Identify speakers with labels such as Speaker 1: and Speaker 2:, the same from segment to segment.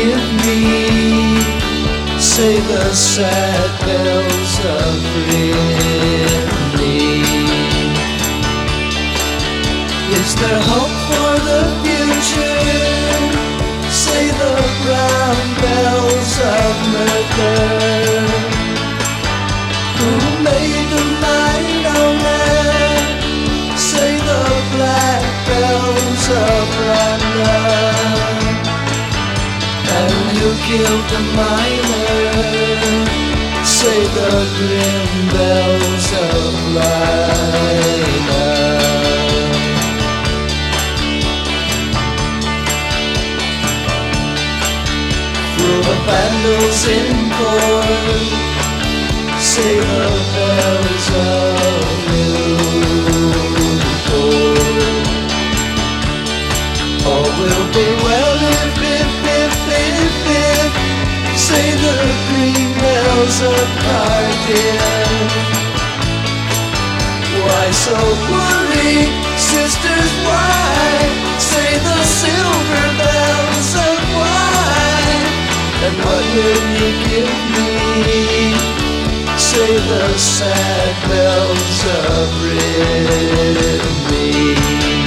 Speaker 1: give me? Say the sad bells of Rimini. Is there hope for the future? Say the brown bells of Merkur. Who made the might on earth? Say the black bells of London. And who killed the miner? Say the grim bells of Lina. Through the vandals in corn, say the bells of Newport. All will be well if, say the green bells of Cardiff. Why so worried, sisters, why? Say the silver bells of wine. And what will you give me? Say the sad bells of Rimini.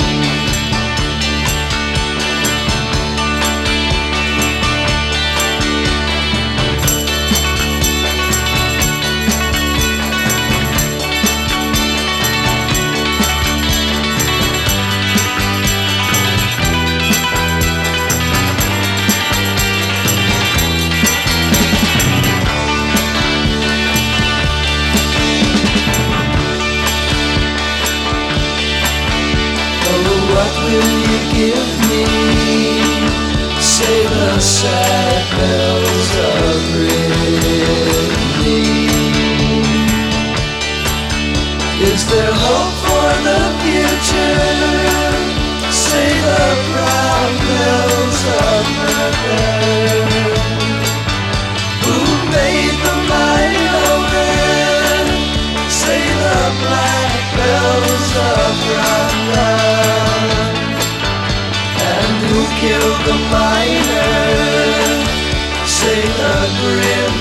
Speaker 1: What will you give me? Say the sad bells of Rimini. Is there hope for the future? Say the brown bells of Merkur. Who made the mighty omen? Say the black bells of London. Who killed the miner? Say the grim